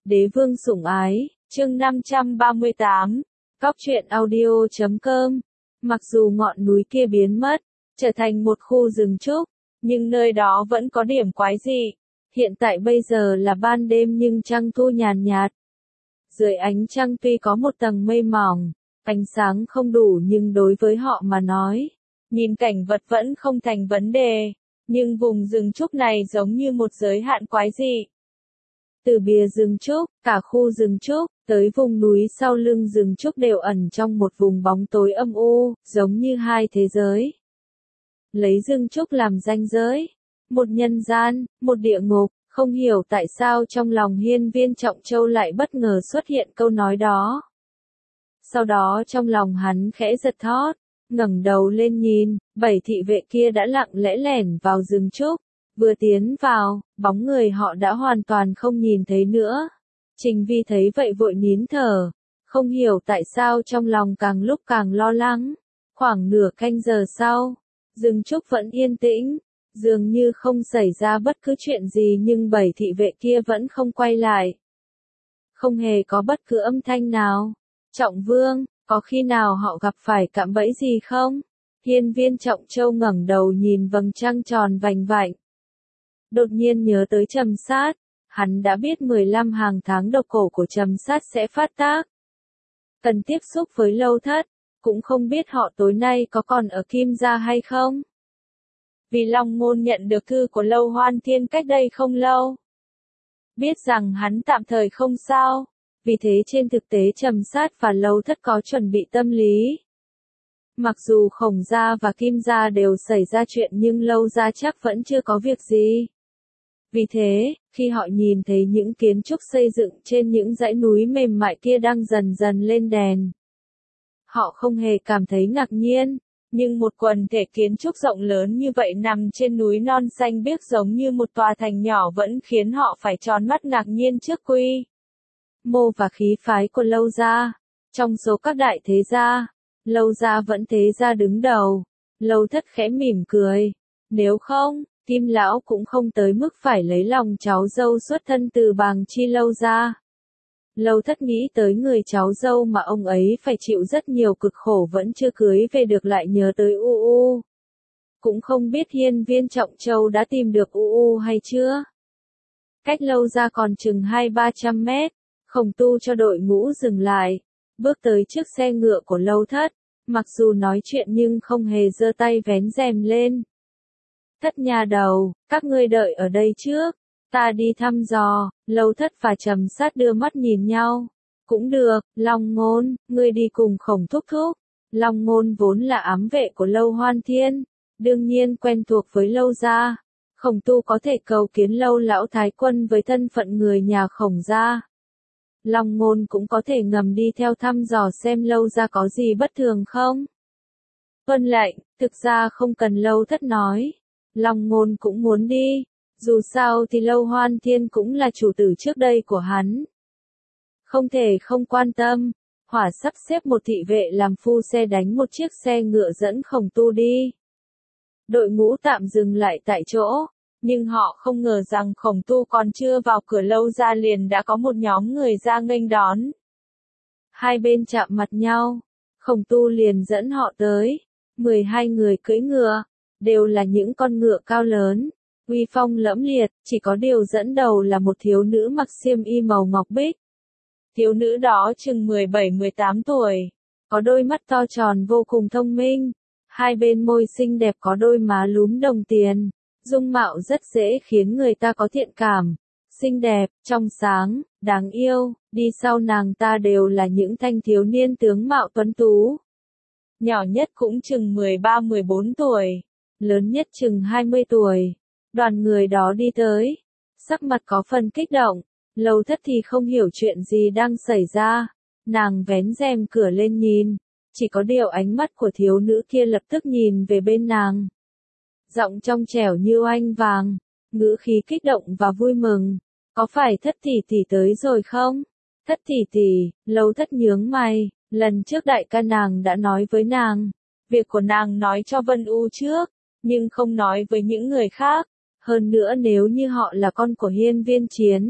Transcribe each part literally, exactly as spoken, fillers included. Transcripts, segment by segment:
Đế vương sủng ái, chương năm trăm ba mươi tám, Cóc truyện audio chấm com. Mặc dù ngọn núi kia biến mất, trở thành một khu rừng trúc, nhưng nơi đó vẫn có điểm quái dị. Hiện tại bây giờ là ban đêm nhưng trăng thu nhàn nhạt. Dưới ánh trăng tuy có một tầng mây mỏng, ánh sáng không đủ nhưng đối với họ mà nói, nhìn cảnh vật vẫn không thành vấn đề, nhưng vùng rừng trúc này giống như một giới hạn quái dị. Từ bìa rừng trúc, cả khu rừng trúc, tới vùng núi sau lưng rừng trúc đều ẩn trong một vùng bóng tối âm u, giống như hai thế giới. Lấy rừng trúc làm ranh giới, một nhân gian, một địa ngục, không hiểu tại sao trong lòng Hiên Viên Trọng Châu lại bất ngờ xuất hiện câu nói đó. Sau đó trong lòng hắn khẽ giật thót, ngẩng đầu lên nhìn, bảy thị vệ kia đã lặng lẽ lẻn vào rừng trúc. Vừa tiến vào, bóng người họ đã hoàn toàn không nhìn thấy nữa. Trình Vi thấy vậy vội nín thở, không hiểu tại sao trong lòng càng lúc càng lo lắng. Khoảng nửa canh giờ sau, rừng trúc vẫn yên tĩnh, dường như không xảy ra bất cứ chuyện gì nhưng bảy thị vệ kia vẫn không quay lại. Không hề có bất cứ âm thanh nào. Trọng Vương, có khi nào họ gặp phải cạm bẫy gì không? Hiên Viên Trọng Châu ngẩng đầu nhìn vầng trăng tròn vành vạnh. Đột nhiên nhớ tới Trầm Sát, hắn đã biết mười lăm hàng tháng độc cổ của Trầm Sát sẽ phát tác. Cần tiếp xúc với Lâu Thất, cũng không biết họ tối nay có còn ở Kim Gia hay không. Vì Long Ngôn nhận được thư của Lâu Hoan Thiên cách đây không lâu. Biết rằng hắn tạm thời không sao, vì thế trên thực tế Trầm Sát và Lâu Thất có chuẩn bị tâm lý. Mặc dù Khổng Gia và Kim Gia đều xảy ra chuyện nhưng Lâu Gia chắc vẫn chưa có việc gì. Vì thế, khi họ nhìn thấy những kiến trúc xây dựng trên những dãy núi mềm mại kia đang dần dần lên đèn, họ không hề cảm thấy ngạc nhiên, nhưng một quần thể kiến trúc rộng lớn như vậy nằm trên núi non xanh biếc giống như một tòa thành nhỏ vẫn khiến họ phải tròn mắt ngạc nhiên trước quy mô và khí phái của Lâu Gia. Trong số các đại thế gia, Lâu Gia vẫn thế gia đứng đầu. Lâu Thất khẽ mỉm cười, nếu không, Kim lão cũng không tới mức phải lấy lòng cháu dâu xuất thân từ Bàng Chi Lâu Gia. Lâu Thất nghĩ tới người cháu dâu mà ông ấy phải chịu rất nhiều cực khổ vẫn chưa cưới về được lại nhớ tới U U. Cũng không biết Hiên Viên Trọng Châu đã tìm được U U hay chưa. Cách Lâu Gia còn chừng hai ba trăm mét, Khổng Tu cho đội ngũ dừng lại, bước tới trước xe ngựa của Lâu Thất, mặc dù nói chuyện nhưng không hề giơ tay vén rèm lên. Thất nhà đầu, các ngươi đợi ở đây trước, ta đi thăm dò. Lâu Thất và Trầm Sát đưa mắt nhìn nhau. Cũng được, Long Ngôn, ngươi đi cùng Khổng thúc thúc. Long Ngôn vốn là ám vệ của Lâu Hoan Thiên, đương nhiên quen thuộc với Lâu Gia. Khổng Tu có thể cầu kiến Lâu lão thái quân với thân phận người nhà Khổng gia. Long Ngôn cũng có thể ngầm đi theo thăm dò xem Lâu Gia có gì bất thường không. Vâng lệnh, thực ra không cần Lâu Thất nói. Long Ngôn cũng muốn đi, dù sao thì Lâu Hoan Thiên cũng là chủ tử trước đây của hắn. Không thể không quan tâm, Hỏa sắp xếp một thị vệ làm phu xe đánh một chiếc xe ngựa dẫn Khổng Tu đi. Đội ngũ tạm dừng lại tại chỗ, nhưng họ không ngờ rằng Khổng Tu còn chưa vào cửa Lâu Gia liền đã có một nhóm người ra nghênh đón. Hai bên chạm mặt nhau, Khổng Tu liền dẫn họ tới, mười hai người cưỡi ngựa. Đều là những con ngựa cao lớn, uy phong lẫm liệt, chỉ có điều dẫn đầu là một thiếu nữ mặc xiêm y màu ngọc bích. Thiếu nữ đó chừng mười bảy mười tám tuổi, có đôi mắt to tròn vô cùng thông minh, hai bên môi xinh đẹp có đôi má lúm đồng tiền, dung mạo rất dễ khiến người ta có thiện cảm, xinh đẹp, trong sáng, đáng yêu, đi sau nàng ta đều là những thanh thiếu niên tướng mạo tuấn tú. Nhỏ nhất cũng chừng mười ba mười bốn tuổi. Lớn nhất chừng hai mươi tuổi, đoàn người đó đi tới, sắc mặt có phần kích động, Lâu Thất thì không hiểu chuyện gì đang xảy ra, nàng vén rèm cửa lên nhìn, chỉ có điều ánh mắt của thiếu nữ kia lập tức nhìn về bên nàng. Giọng trong trẻo như oanh vàng, ngữ khí kích động và vui mừng, có phải Thất tỷ tỷ tới rồi không? Thất tỷ tỷ, Lâu Thất nhướng mày, lần trước đại ca nàng đã nói với nàng, việc của nàng nói cho Vân U trước. Nhưng không nói với những người khác, hơn nữa nếu như họ là con của Hiên Viên Chiến,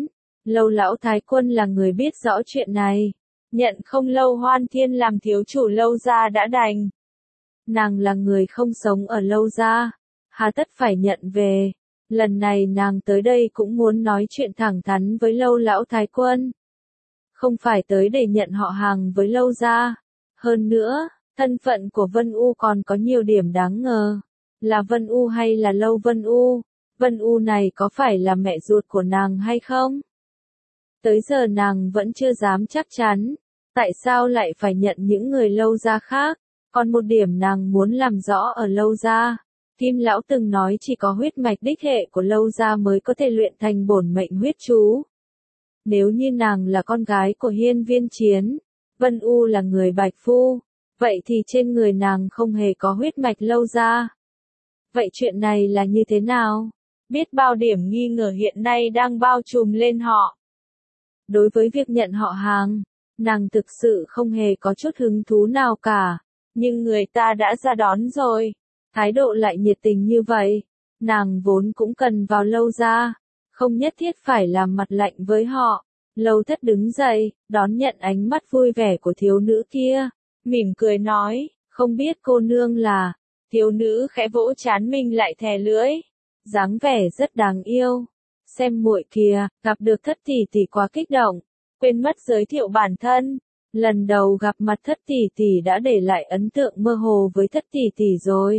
Lâu lão thái quân là người biết rõ chuyện này. Nhận không Lâu Hoan Thiên làm thiếu chủ Lâu gia đã đành. Nàng là người không sống ở Lâu gia, hà tất phải nhận về. Lần này nàng tới đây cũng muốn nói chuyện thẳng thắn với Lâu lão thái quân. Không phải tới để nhận họ hàng với Lâu gia. Hơn nữa, thân phận của Vân U còn có nhiều điểm đáng ngờ. Là Vân U hay là Lâu Vân U? Vân U này có phải là mẹ ruột của nàng hay không? Tới giờ nàng vẫn chưa dám chắc chắn. Tại sao lại phải nhận những người Lâu gia khác? Còn một điểm nàng muốn làm rõ ở Lâu gia. Kim lão từng nói chỉ có huyết mạch đích hệ của Lâu gia mới có thể luyện thành bổn mệnh huyết chú. Nếu như nàng là con gái của Hiên Viên Chiến, Vân U là người Bạch Phu, vậy thì trên người nàng không hề có huyết mạch Lâu gia. Vậy chuyện này là như thế nào? Biết bao điểm nghi ngờ hiện nay đang bao trùm lên họ. Đối với việc nhận họ hàng, nàng thực sự không hề có chút hứng thú nào cả, nhưng người ta đã ra đón rồi, thái độ lại nhiệt tình như vậy, nàng vốn cũng cần vào Lâu gia, không nhất thiết phải làm mặt lạnh với họ. Lâu Thất đứng dậy, đón nhận ánh mắt vui vẻ của thiếu nữ kia, mỉm cười nói, không biết cô nương là. Thiếu nữ khẽ vỗ trán mình lại thè lưỡi, dáng vẻ rất đáng yêu. Xem muội kìa, gặp được Thất tỷ tỷ quá kích động, quên mất giới thiệu bản thân. Lần đầu gặp mặt Thất tỷ tỷ đã để lại ấn tượng mơ hồ với Thất tỷ tỷ rồi.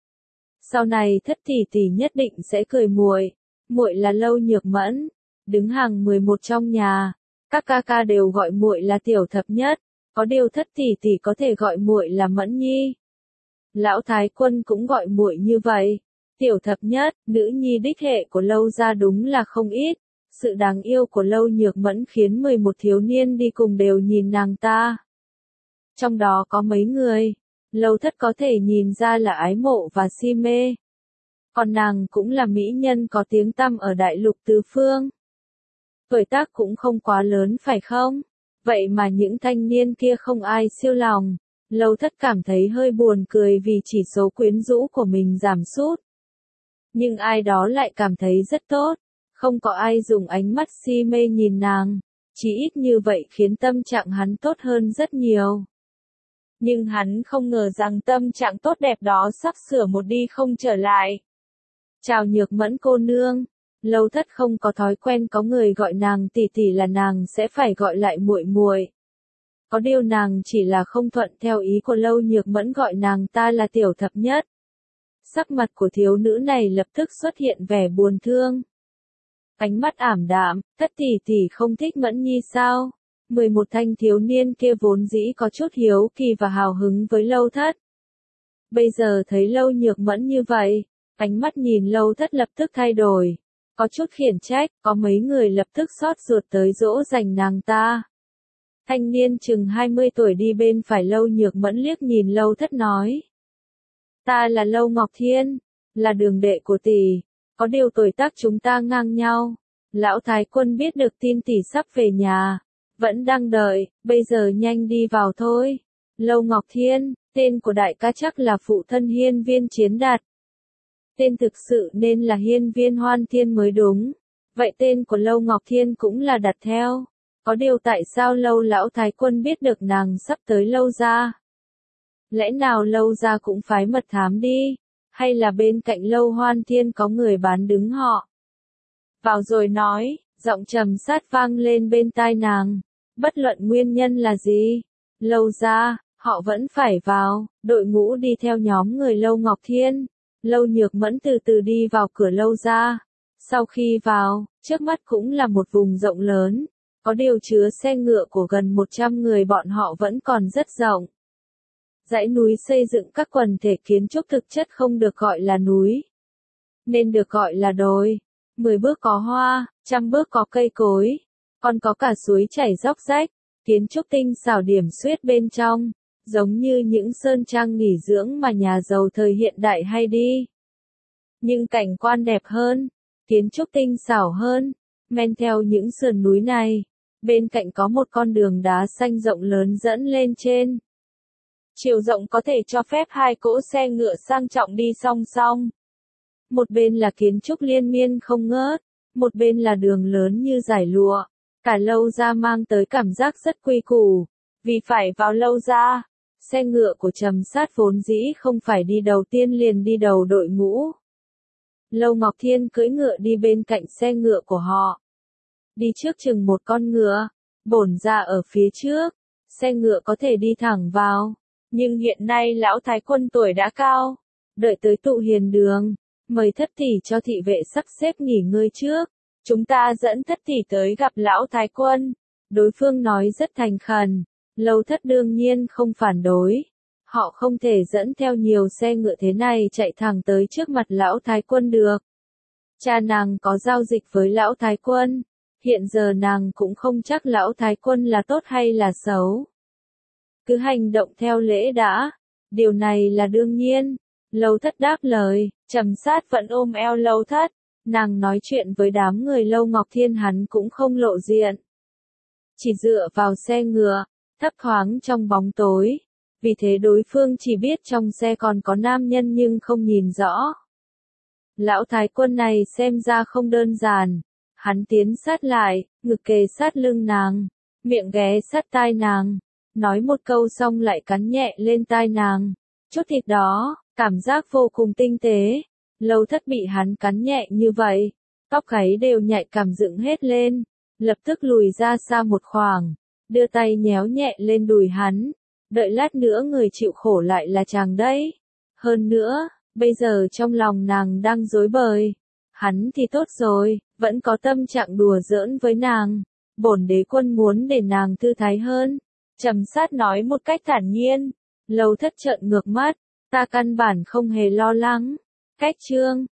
Sau này Thất tỷ tỷ nhất định sẽ cười muội. Muội là Lâu Nhược Mẫn, đứng hàng mười một trong nhà, các ca ca đều gọi muội là tiểu thập nhất, có điều Thất tỷ tỷ có thể gọi muội là Mẫn nhi. Lão thái quân cũng gọi muội như vậy. Tiểu thập nhất, nữ nhi đích hệ của Lâu gia đúng là không ít. Sự đáng yêu của Lâu Nhược Mẫn khiến mười một thiếu niên đi cùng đều nhìn nàng ta. Trong đó có mấy người, Lâu Thất có thể nhìn ra là ái mộ và si mê. Còn nàng cũng là mỹ nhân có tiếng tăm ở đại lục tứ phương. Tuổi tác cũng không quá lớn phải không? Vậy mà những thanh niên kia không ai siêu lòng. Lâu Thất cảm thấy hơi buồn cười vì chỉ số quyến rũ của mình giảm sút. Nhưng ai đó lại cảm thấy rất tốt. Không có ai dùng ánh mắt si mê nhìn nàng. Chỉ ít như vậy khiến tâm trạng hắn tốt hơn rất nhiều. Nhưng hắn không ngờ rằng tâm trạng tốt đẹp đó sắp sửa một đi không trở lại. Chào Nhược Mẫn cô nương. Lâu Thất không có thói quen có người gọi nàng tỷ tỷ là nàng sẽ phải gọi lại muội muội. Có điều nàng chỉ là không thuận theo ý của Lâu Nhược Mẫn gọi nàng ta là tiểu thập nhất. Sắc mặt của thiếu nữ này lập tức xuất hiện vẻ buồn thương. Ánh mắt ảm đạm, Thất tỷ tỷ không thích Mẫn nhi sao? mười một thanh thiếu niên kia vốn dĩ có chút hiếu kỳ và hào hứng với Lâu Thất. Bây giờ thấy Lâu Nhược Mẫn như vậy, ánh mắt nhìn Lâu Thất lập tức thay đổi. Có chút khiển trách, có mấy người lập tức xót ruột tới dỗ dành nàng ta. Thanh niên chừng hai mươi tuổi đi bên phải Lâu Nhược Mẫn liếc nhìn Lâu Thất nói. Ta là Lâu Ngọc Thiên, là đường đệ của tỷ, có điều tuổi tác chúng ta ngang nhau. Lão thái quân biết được tin tỷ sắp về nhà, vẫn đang đợi, bây giờ nhanh đi vào thôi. Lâu Ngọc Thiên, tên của đại ca chắc là phụ thân Hiên Viên Chiến đặt. Tên thực sự nên là Hiên Viên Hoan Thiên mới đúng. Vậy tên của Lâu Ngọc Thiên cũng là đặt theo. Có điều tại sao Lâu lão thái quân biết được nàng sắp tới Lâu gia? Lẽ nào Lâu gia cũng phái mật thám đi? Hay là bên cạnh Lâu Hoan Thiên có người bán đứng họ? Vào rồi nói, giọng trầm sát vang lên bên tai nàng. Bất luận nguyên nhân là gì? Lâu gia, họ vẫn phải vào. Đội ngũ đi theo nhóm người Lâu Ngọc Thiên. Lâu Nhược Mẫn từ từ đi vào cửa Lâu gia. Sau khi vào, trước mắt cũng là một vùng rộng lớn. Có điều chứa xe ngựa của gần một trăm người bọn họ vẫn còn rất rộng. Dãy núi xây dựng các quần thể kiến trúc thực chất không được gọi là núi, nên được gọi là đồi. Mười bước có hoa, trăm bước có cây cối, còn có cả suối chảy róc rách, kiến trúc tinh xảo điểm xuyết bên trong, giống như những sơn trang nghỉ dưỡng mà nhà giàu thời hiện đại hay đi. Nhưng cảnh quan đẹp hơn, kiến trúc tinh xảo hơn, men theo những sườn núi này. Bên cạnh có một con đường đá xanh rộng lớn dẫn lên trên. Chiều rộng có thể cho phép hai cỗ xe ngựa sang trọng đi song song. Một bên là kiến trúc liên miên không ngớt, một bên là đường lớn như dải lụa, Cả Lâu Gia mang tới cảm giác rất quy củ, vì phải vào Lâu Gia, xe ngựa của Trầm Sát vốn dĩ không phải đi đầu tiên liền đi đầu đội ngũ. Lâu Ngọc Thiên cưỡi ngựa đi bên cạnh xe ngựa của họ. Đi trước chừng một con ngựa, bổn ra ở phía trước, xe ngựa có thể đi thẳng vào. Nhưng hiện nay lão thái quân tuổi đã cao, đợi tới tụ hiền đường, mời thất tỷ cho thị vệ sắp xếp nghỉ ngơi trước. Chúng ta dẫn thất tỷ tới gặp lão thái quân. Đối phương nói rất thành khẩn, Lâu Thất đương nhiên không phản đối. Họ không thể dẫn theo nhiều xe ngựa thế này chạy thẳng tới trước mặt lão thái quân được. Cha nàng có giao dịch với lão thái quân, hiện giờ nàng cũng không chắc lão thái quân là tốt hay là xấu. Cứ hành động theo lễ đã, điều này là đương nhiên. Lâu Thất đáp lời, Trầm Sát vẫn ôm eo Lâu Thất, nàng nói chuyện với đám người Lâu Ngọc Thiên hắn cũng không lộ diện. Chỉ dựa vào xe ngựa, thấp thoáng trong bóng tối, vì thế đối phương chỉ biết trong xe còn có nam nhân nhưng không nhìn rõ. Lão thái quân này xem ra không đơn giản, hắn tiến sát lại, ngực kề sát lưng nàng, miệng ghé sát tai nàng, nói một câu xong lại cắn nhẹ lên tai nàng. Chút thịt đó, cảm giác vô cùng tinh tế. Lâu Thất bị hắn cắn nhẹ như vậy, tóc gáy đều nhạy cảm dựng hết lên, lập tức lùi ra xa một khoảng, đưa tay nhéo nhẹ lên đùi hắn, đợi lát nữa người chịu khổ lại là chàng đấy. Hơn nữa, bây giờ trong lòng nàng đang rối bời, hắn thì tốt rồi, vẫn có tâm trạng đùa giỡn với nàng, bổn đế quân muốn để nàng thư thái hơn. Trầm Sát nói một cách thản nhiên. Lâu Thất trợn ngược mắt, ta căn bản không hề lo lắng. Cách chương